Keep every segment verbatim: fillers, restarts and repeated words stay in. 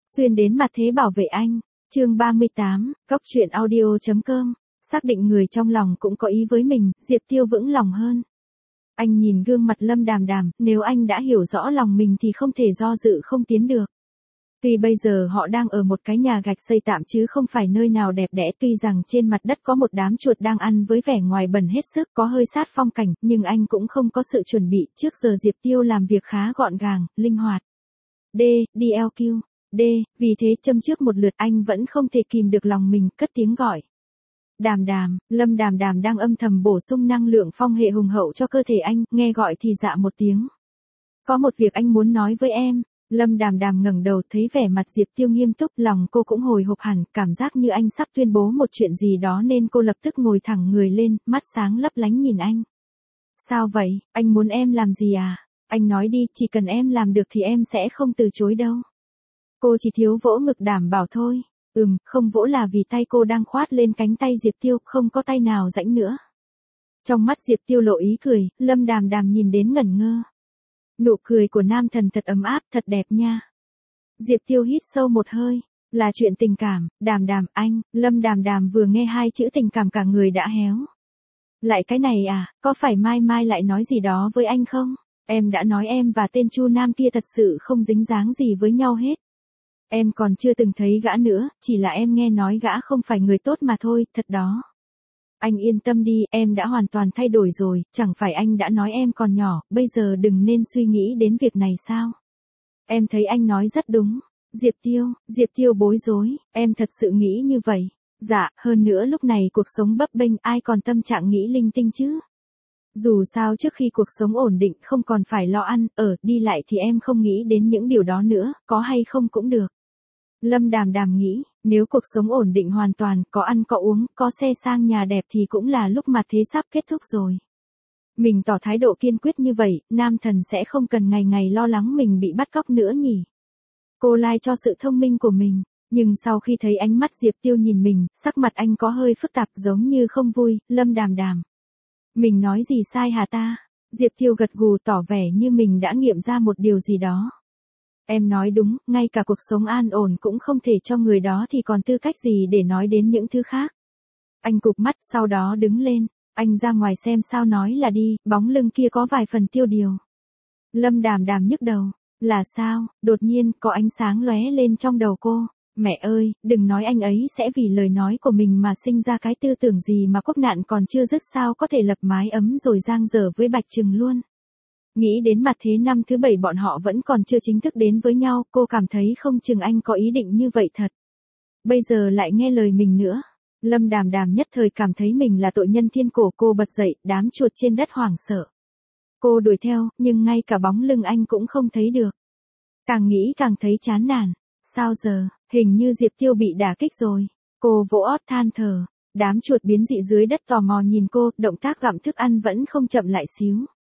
Xuyên đến mặt thế bảo vệ anh. Chương ba mươi tám, Góc truyện audio chấm com. Xác định người trong lòng cũng có ý với mình, Diệp Tiêu vững lòng hơn. Anh nhìn gương mặt Lâm Đàm Đàm, nếu anh đã hiểu rõ lòng mình thì không thể do dự không tiến được. Tuy bây giờ họ đang ở một cái nhà gạch xây tạm chứ không phải nơi nào đẹp đẽ, tuy rằng trên mặt đất có một đám chuột đang ăn với vẻ ngoài bẩn hết sức, có hơi sát phong cảnh, nhưng anh cũng không có sự chuẩn bị, trước giờ Diệp Tiêu làm việc khá gọn gàng, linh hoạt. D, đê lờ quy, D, vì thế châm trước một lượt anh vẫn không thể kìm được lòng mình, cất tiếng gọi. Đàm Đàm, Lâm Đàm Đàm đang âm thầm bổ sung năng lượng phong hệ hùng hậu cho cơ thể anh, nghe gọi thì dạ một tiếng. Có một việc anh muốn nói với em. Lâm Đàm Đàm ngẩng đầu thấy vẻ mặt Diệp Tiêu nghiêm túc, lòng cô cũng hồi hộp hẳn, cảm giác như anh sắp tuyên bố một chuyện gì đó nên cô lập tức ngồi thẳng người lên, mắt sáng lấp lánh nhìn anh. Sao vậy, anh muốn em làm gì à? Anh nói đi, chỉ cần em làm được thì em sẽ không từ chối đâu. Cô chỉ thiếu vỗ ngực đảm bảo thôi. Ừm, không vỗ là vì tay cô đang khoát lên cánh tay Diệp Tiêu, không có tay nào rãnh nữa. Trong mắt Diệp Tiêu lộ ý cười, Lâm Đàm Đàm nhìn đến ngẩn ngơ. Nụ cười của nam thần thật ấm áp, thật đẹp nha. Diệp Tiêu hít sâu một hơi. Là chuyện tình cảm, Đàm Đàm, anh. Lâm Đàm Đàm vừa nghe hai chữ tình cảm cả người đã héo. Lại cái này à, có phải mai mai lại nói gì đó với anh không? Em đã nói em và tên Chu Nam kia thật sự không dính dáng gì với nhau hết. Em còn chưa từng thấy gã nữa, chỉ là em nghe nói gã không phải người tốt mà thôi, thật đó. Anh yên tâm đi, em đã hoàn toàn thay đổi rồi, chẳng phải anh đã nói em còn nhỏ, bây giờ đừng nên suy nghĩ đến việc này sao? Em thấy anh nói rất đúng. Diệp Tiêu, Diệp Tiêu bối rối, em thật sự nghĩ như vậy. Dạ, hơn nữa lúc này cuộc sống bấp bênh, ai còn tâm trạng nghĩ linh tinh chứ? Dù sao trước khi cuộc sống ổn định không còn phải lo ăn, ở, đi lại thì em không nghĩ đến những điều đó nữa, có hay không cũng được. Lâm Đàm Đàm nghĩ, nếu cuộc sống ổn định hoàn toàn, có ăn có uống, có xe sang nhà đẹp thì cũng là lúc mà thế sắp kết thúc rồi. Mình tỏ thái độ kiên quyết như vậy, nam thần sẽ không cần ngày ngày lo lắng mình bị bắt cóc nữa nhỉ. Cô lai cho sự thông minh của mình, nhưng sau khi thấy ánh mắt Diệp Tiêu nhìn mình, sắc mặt anh có hơi phức tạp giống như không vui. Lâm Đàm Đàm. Mình nói gì sai hả ta? Diệp Tiêu gật gù tỏ vẻ như mình đã nghiệm ra một điều gì đó. Em nói đúng, ngay cả cuộc sống an ổn cũng không thể cho người đó thì còn tư cách gì để nói đến những thứ khác. Anh cụp mắt sau đó đứng lên, anh ra ngoài xem sao nói là đi, bóng lưng kia có vài phần tiêu điều. Lâm Đàm Đàm nhức đầu, là sao, đột nhiên có ánh sáng lóe lên trong đầu cô. Mẹ ơi, đừng nói anh ấy sẽ vì lời nói của mình mà sinh ra cái tư tưởng gì mà quốc nạn còn chưa dứt sao có thể lập mái ấm rồi giang dở với Bạch Trừng luôn. Nghĩ đến mặt thế năm thứ bảy bọn họ vẫn còn chưa chính thức đến với nhau, cô cảm thấy không chừng anh có ý định như vậy thật. Bây giờ lại nghe lời mình nữa. Lâm Đàm Đàm nhất thời cảm thấy mình là tội nhân thiên cổ, cô bật dậy, đám chuột trên đất hoảng sợ. Cô đuổi theo, nhưng ngay cả bóng lưng anh cũng không thấy được. Càng nghĩ càng thấy chán nản. Sao giờ, hình như Diệp Tiêu bị đả kích rồi. Cô vỗ ót than thở. Đám chuột biến dị dưới đất tò mò nhìn cô, động tác gặm thức ăn vẫn không chậm lại xíu.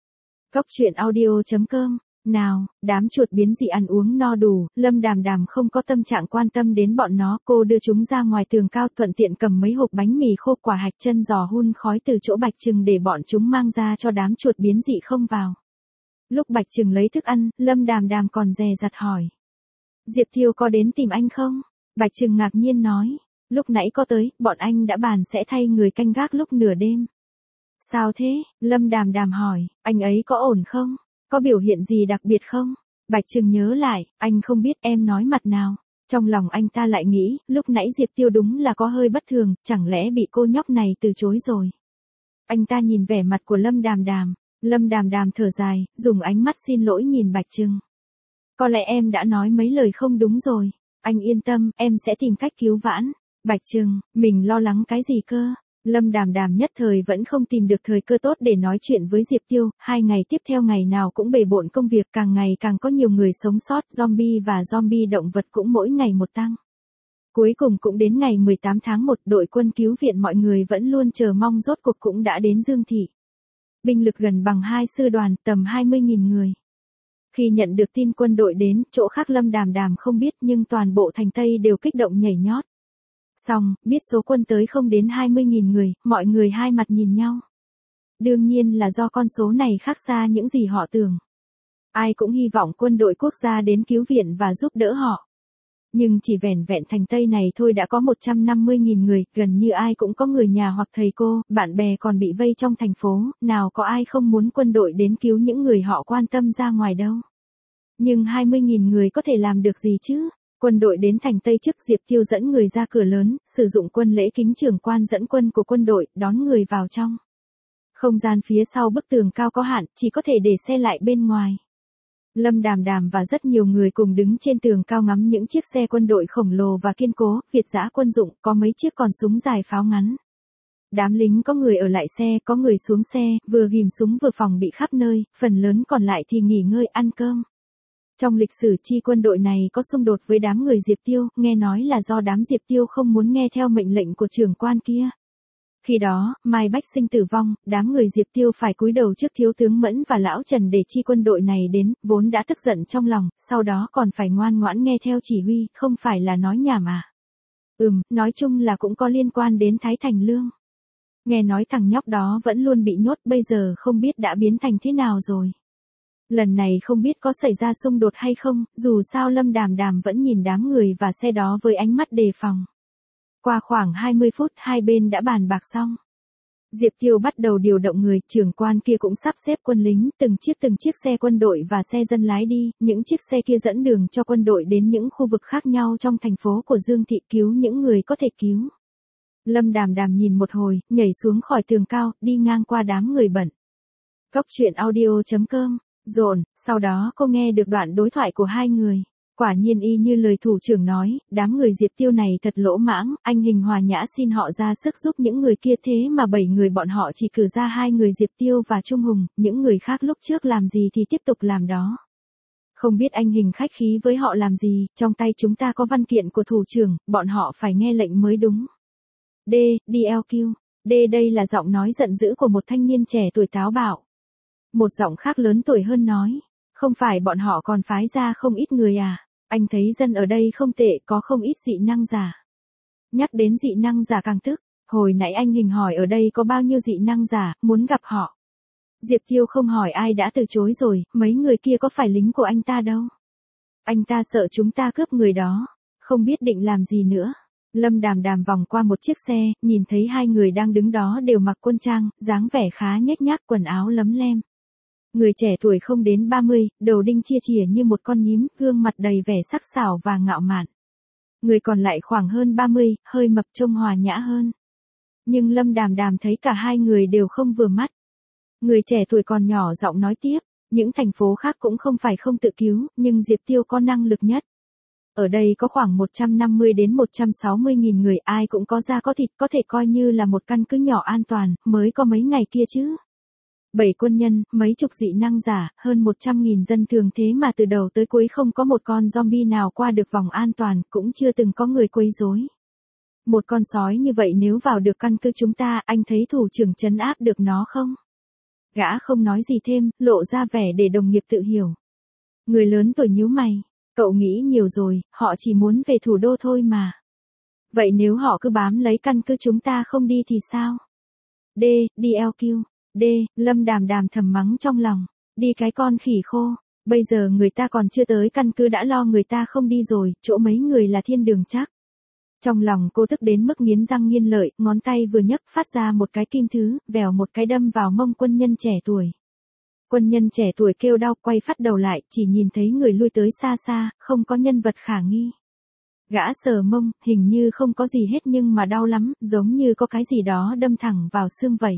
Góc truyện audio chấm com. Nào, đám chuột biến dị ăn uống no đủ, Lâm Đàm Đàm không có tâm trạng quan tâm đến bọn nó, cô đưa chúng ra ngoài tường cao, thuận tiện cầm mấy hộp bánh mì khô, quả hạch, chân giò hun khói từ chỗ Bạch Trừng để bọn chúng mang ra cho đám chuột biến dị không vào. Lúc Bạch Trừng lấy thức ăn, Lâm Đàm Đàm còn dè dặt hỏi. Diệp Tiêu có đến tìm anh không? Bạch Trừng ngạc nhiên nói. Lúc nãy có tới, bọn anh đã bàn sẽ thay người canh gác lúc nửa đêm. Sao thế? Lâm Đàm Đàm hỏi, anh ấy có ổn không? Có biểu hiện gì đặc biệt không? Bạch Trừng nhớ lại, anh không biết, em nói mặt nào. Trong lòng anh ta lại nghĩ, lúc nãy Diệp Tiêu đúng là có hơi bất thường, chẳng lẽ bị cô nhóc này từ chối rồi. Anh ta nhìn vẻ mặt của Lâm Đàm Đàm. Lâm Đàm Đàm thở dài, dùng ánh mắt xin lỗi nhìn Bạch Trừng. Có lẽ em đã nói mấy lời không đúng rồi. Anh yên tâm, em sẽ tìm cách cứu vãn. Bạch Trừng, mình lo lắng cái gì cơ? Lâm Đàm Đàm nhất thời vẫn không tìm được thời cơ tốt để nói chuyện với Diệp Tiêu, hai ngày tiếp theo ngày nào cũng bề bộn công việc, càng ngày càng có nhiều người sống sót, zombie và zombie động vật cũng mỗi ngày một tăng. Cuối cùng cũng đến ngày mười tám tháng một, đội quân cứu viện mọi người vẫn luôn chờ mong rốt cuộc cũng đã đến Dương Thị. Binh lực gần bằng hai sư đoàn, tầm hai mươi nghìn người. Khi nhận được tin quân đội đến, chỗ khác Lâm Đàm Đàm không biết nhưng toàn bộ thành Tây đều kích động nhảy nhót. Xong, biết số quân tới không đến hai mươi nghìn người, mọi người hai mặt nhìn nhau. Đương nhiên là do con số này khác xa những gì họ tưởng. Ai cũng hy vọng quân đội quốc gia đến cứu viện và giúp đỡ họ. Nhưng chỉ vẻn vẹn thành Tây này thôi đã có một trăm năm mươi nghìn người, gần như ai cũng có người nhà hoặc thầy cô, bạn bè còn bị vây trong thành phố, nào có ai không muốn quân đội đến cứu những người họ quan tâm ra ngoài đâu. Nhưng hai mươi nghìn người có thể làm được gì chứ? Quân đội đến thành Tây trước, Diệp Tiêu dẫn người ra cửa lớn, sử dụng quân lễ kính trưởng quan dẫn quân của quân đội, đón người vào trong. Không gian phía sau bức tường cao có hạn, chỉ có thể để xe lại bên ngoài. Lâm Đàm Đàm và rất nhiều người cùng đứng trên tường cao ngắm những chiếc xe quân đội khổng lồ và kiên cố, Việt giã quân dụng, có mấy chiếc còn súng dài pháo ngắn. Đám lính có người ở lại xe, có người xuống xe, vừa ghim súng vừa phòng bị khắp nơi, phần lớn còn lại thì nghỉ ngơi ăn cơm. Trong lịch sử chi quân đội này có xung đột với đám người Diệp Tiêu, nghe nói là do đám Diệp Tiêu không muốn nghe theo mệnh lệnh của trưởng quan kia. Khi đó, Mai Bách Sinh tử vong, đám người Diệp Tiêu phải cúi đầu trước thiếu tướng Mẫn và lão Trần để chi quân đội này đến, vốn đã tức giận trong lòng, sau đó còn phải ngoan ngoãn nghe theo chỉ huy, không phải là nói nhảm à. Ừm, nói chung là cũng có liên quan đến Thái Thành Lương. Nghe nói thằng nhóc đó vẫn luôn bị nhốt, bây giờ không biết đã biến thành thế nào rồi. Lần này không biết có xảy ra xung đột hay không, dù sao Lâm Đàm Đàm vẫn nhìn đám người và xe đó với ánh mắt đề phòng. Qua khoảng hai mươi phút hai bên đã bàn bạc xong. Diệp Tiêu bắt đầu điều động người, trưởng quan kia cũng sắp xếp quân lính, từng chiếc từng chiếc xe quân đội và xe dân lái đi, những chiếc xe kia dẫn đường cho quân đội đến những khu vực khác nhau trong thành phố của Dương Thị cứu những người có thể cứu. Lâm Đàm Đàm nhìn một hồi, nhảy xuống khỏi tường cao, đi ngang qua đám người bận. Cốc truyện audio chấm com, dồn, sau đó cô nghe được đoạn đối thoại của hai người. Quả nhiên y như lời thủ trưởng nói, đám người Diệp Tiêu này thật lỗ mãng, anh Hình hòa nhã xin họ ra sức giúp những người kia thế mà bảy người bọn họ chỉ cử ra hai người Diệp Tiêu và Trung Hùng, những người khác lúc trước làm gì thì tiếp tục làm đó. Không biết anh Hình khách khí với họ làm gì, trong tay chúng ta có văn kiện của thủ trưởng, bọn họ phải nghe lệnh mới đúng. D, D L Q, D đây là giọng nói giận dữ của một thanh niên trẻ tuổi táo bạo. Một giọng khác lớn tuổi hơn nói, không phải bọn họ còn phái ra không ít người à, anh thấy dân ở đây không tệ, có không ít dị năng giả. Nhắc đến dị năng giả càng tức, hồi nãy anh Hình hỏi ở đây có bao nhiêu dị năng giả, muốn gặp họ. Diệp Tiêu không hỏi ai đã từ chối rồi, mấy người kia có phải lính của anh ta đâu. Anh ta sợ chúng ta cướp người đó, không biết định làm gì nữa. Lâm Đàm Đàm vòng qua một chiếc xe, nhìn thấy hai người đang đứng đó đều mặc quân trang, dáng vẻ khá nhếch nhác, quần áo lấm lem. Người trẻ tuổi không đến ba mươi, đầu đinh chia chìa như một con nhím, gương mặt đầy vẻ sắc sảo và ngạo mạn. Người còn lại khoảng hơn ba mươi, hơi mập trông hòa nhã hơn. Nhưng Lâm Đàm Đàm thấy cả hai người đều không vừa mắt. Người trẻ tuổi còn nhỏ giọng nói tiếp, những thành phố khác cũng không phải không tự cứu, nhưng Diệp Tiêu có năng lực nhất. Ở đây có khoảng một trăm năm mươi đến một trăm sáu mươi nghìn người, ai cũng có da có thịt, có thể coi như là một căn cứ nhỏ an toàn, mới có mấy ngày kia chứ. Bảy quân nhân, mấy chục dị năng giả, hơn một trăm nghìn dân thường, thế mà từ đầu tới cuối không có một con zombie nào qua được vòng an toàn, cũng chưa từng có người quấy rối. Một con sói như vậy nếu vào được căn cứ chúng ta, anh thấy thủ trưởng trấn áp được nó không? Gã không nói gì thêm, lộ ra vẻ để đồng nghiệp tự hiểu. Người lớn tuổi nhíu mày, cậu nghĩ nhiều rồi, họ chỉ muốn về thủ đô thôi mà. Vậy nếu họ cứ bám lấy căn cứ chúng ta không đi thì sao? D, D L Q. D, Lâm Đàm Đàm thầm mắng trong lòng, đi cái con khỉ khô, bây giờ người ta còn chưa tới căn cứ đã lo người ta không đi rồi, chỗ mấy người là thiên đường chắc. Trong lòng cô tức đến mức nghiến răng nghiến lợi, ngón tay vừa nhấc phát ra một cái kim thứ, vèo một cái đâm vào mông quân nhân trẻ tuổi. Quân nhân trẻ tuổi kêu đau, quay phát đầu lại, chỉ nhìn thấy người lui tới xa xa, không có nhân vật khả nghi. Gã sờ mông, hình như không có gì hết nhưng mà đau lắm, giống như có cái gì đó đâm thẳng vào xương vậy.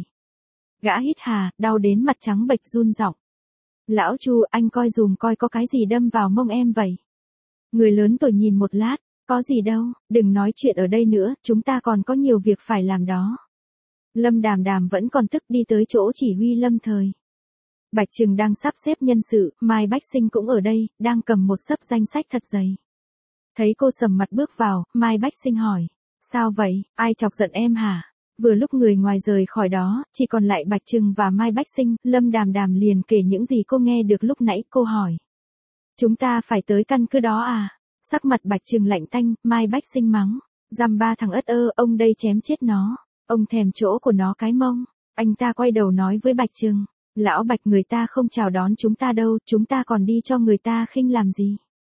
Gã hít hà, đau đến mặt trắng bệch run giọng. Lão Chu, anh coi dùm coi có cái gì đâm vào mông em vậy. Người lớn tuổi nhìn một lát, có gì đâu, đừng nói chuyện ở đây nữa, chúng ta còn có nhiều việc phải làm đó. Lâm Đàm Đàm vẫn còn tức đi tới chỗ chỉ huy lâm thời. Bạch Trừng đang sắp xếp nhân sự, Mai Bách Sinh cũng ở đây, đang cầm một xấp danh sách thật dày. Thấy cô sầm mặt bước vào, Mai Bách Sinh hỏi, sao vậy, ai chọc giận em hả? Vừa lúc người ngoài rời khỏi đó, chỉ còn lại Bạch Trừng và Mai Bách Sinh, Lâm Đàm Đàm liền kể những gì cô nghe được lúc nãy. Cô hỏi, chúng ta phải tới căn cứ đó à? Sắc mặt Bạch Trừng lạnh tanh, Mai Bách Sinh mắng, dăm ba thằng ất ơ, ông đây chém chết nó, ông thèm chỗ của nó cái mông. Anh ta quay đầu nói với Bạch Trừng, lão Bạch, người ta không chào đón chúng ta đâu, chúng ta còn đi cho người ta khinh làm gì?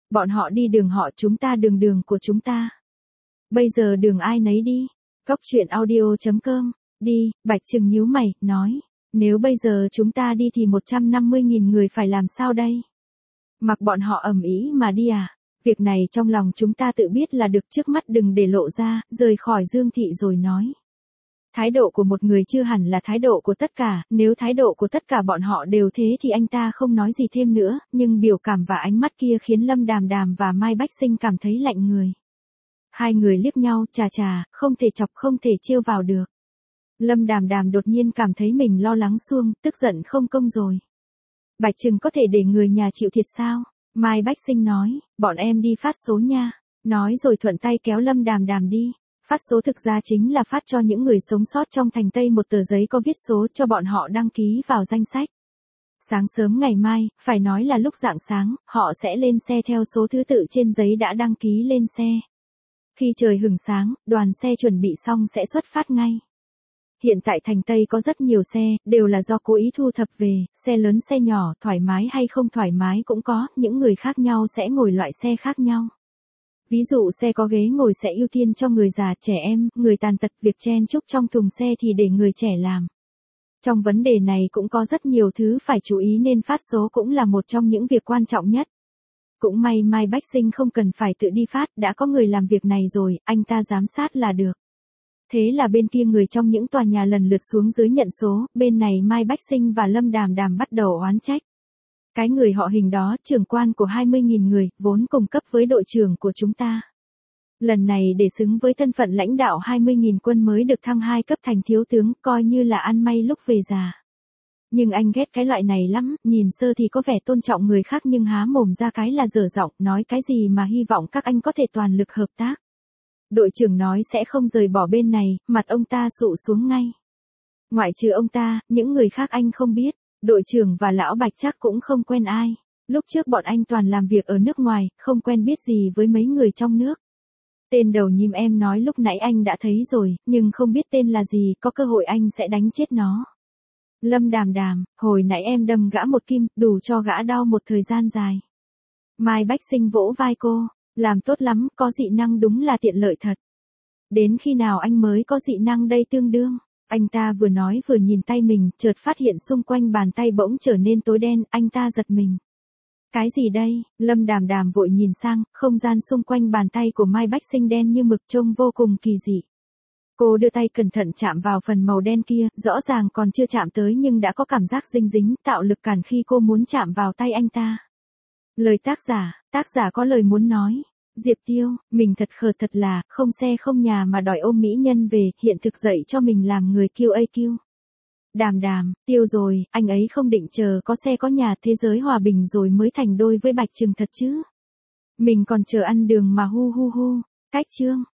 Bọn họ đi đường họ, chúng ta đường đường của chúng ta. Bây giờ đường ai nấy đi. Cóc truyện audio chấm com. Đi, Bạch Trừng nhíu mày, nói. Nếu bây giờ chúng ta đi thì một trăm năm mươi nghìn người phải làm sao đây? Mặc bọn họ ầm ĩ mà đi à? Việc này trong lòng chúng ta tự biết là được, trước mắt đừng để lộ ra, rời khỏi Dương Thị rồi nói. Thái độ của một người chưa hẳn là thái độ của tất cả, nếu thái độ của tất cả bọn họ đều thế thì anh ta không nói gì thêm nữa, nhưng biểu cảm và ánh mắt kia khiến Lâm Đàm Đàm và Mai Bách Sinh cảm thấy lạnh người. Hai người liếc nhau, chà chà, không thể chọc không thể trêu vào được. Lâm Đàm Đàm đột nhiên cảm thấy mình lo lắng suông, tức giận không công rồi. Bạch Trừng có thể để người nhà chịu thiệt sao? Mai Bách Sinh nói, bọn em đi phát số nha. Nói rồi thuận tay kéo Lâm Đàm Đàm đi. Phát số thực ra chính là phát cho những người sống sót trong thành Tây một tờ giấy có viết số cho bọn họ đăng ký vào danh sách. Sáng sớm ngày mai, phải nói là lúc rạng sáng, họ sẽ lên xe theo số thứ tự trên giấy đã đăng ký lên xe. Khi trời hửng sáng, đoàn xe chuẩn bị xong sẽ xuất phát ngay. Hiện tại thành Tây có rất nhiều xe, đều là do cố ý thu thập về, xe lớn xe nhỏ, thoải mái hay không thoải mái cũng có, những người khác nhau sẽ ngồi loại xe khác nhau. Ví dụ xe có ghế ngồi sẽ ưu tiên cho người già, trẻ em, người tàn tật, việc chen chúc trong thùng xe thì để người trẻ làm. Trong vấn đề này cũng có rất nhiều thứ phải chú ý nên phát số cũng là một trong những việc quan trọng nhất. Cũng may Mai Bách Sinh không cần phải tự đi phát, đã có người làm việc này rồi, anh ta giám sát là được. Thế là bên kia người trong những tòa nhà lần lượt xuống dưới nhận số, bên này Mai Bách Sinh và Lâm Đàm Đàm bắt đầu oán trách. Cái người họ Hình đó, trưởng quan của hai mươi nghìn người, vốn cùng cấp với đội trưởng của chúng ta. Lần này để xứng với thân phận lãnh đạo hai mươi nghìn quân mới được thăng hai cấp thành thiếu tướng, coi như là ăn may lúc về già. Nhưng anh ghét cái loại này lắm, nhìn sơ thì có vẻ tôn trọng người khác nhưng há mồm ra cái là dở giọng, nói cái gì mà hy vọng các anh có thể toàn lực hợp tác. Đội trưởng nói sẽ không rời bỏ bên này, mặt ông ta sụ xuống ngay. Ngoại trừ ông ta, những người khác anh không biết, đội trưởng và lão Bạch chắc cũng không quen ai. Lúc trước bọn anh toàn làm việc ở nước ngoài, không quen biết gì với mấy người trong nước. Tên đầu nhím em nói lúc nãy anh đã thấy rồi, nhưng không biết tên là gì, có cơ hội anh sẽ đánh chết nó. Lâm Đàm Đàm, hồi nãy em đâm gã một kim, đủ cho gã đau một thời gian dài. Mai Bách Sinh vỗ vai cô, làm tốt lắm, có dị năng đúng là tiện lợi thật. Đến khi nào anh mới có dị năng đây tương đương? Anh ta vừa nói vừa nhìn tay mình, chợt phát hiện xung quanh bàn tay bỗng trở nên tối đen, anh ta giật mình. Cái gì đây? Lâm Đàm Đàm vội nhìn sang, không gian xung quanh bàn tay của Mai Bách Sinh đen như mực trông vô cùng kỳ dị. Cô đưa tay cẩn thận chạm vào phần màu đen kia, rõ ràng còn chưa chạm tới nhưng đã có cảm giác dinh dính, tạo lực cản khi cô muốn chạm vào tay anh ta. Lời tác giả, tác giả có lời muốn nói. Diệp Tiêu, mình thật khờ thật là, không xe không nhà mà đòi ôm mỹ nhân về, hiện thực dạy cho mình làm người kiêu a kiêu. Đàm Đàm, Tiêu rồi, anh ấy không định chờ có xe có nhà thế giới hòa bình rồi mới thành đôi với Bạch Trừng thật chứ. Mình còn chờ ăn đường mà hu hu hu. Cách chương.